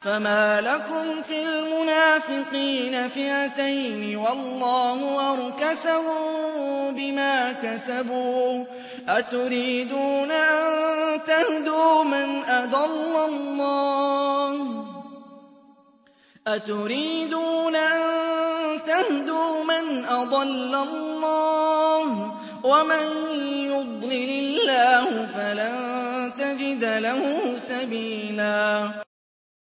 فَمَا لَكُمْ فِي الْمُنَافِقِينَ فِئَتَيْنِ وَاللَّهُ أَرْكَسَهُم بِمَا كَسَبُوا ۚ أَتُرِيدُونَ أَن تَهْدُوا مَنْ أَضَلَّ اللَّهُ ۖ وَمَن يُضْلِلِ اللَّهُ فَلَن تَجِدَ لَهُ سَبِيلًا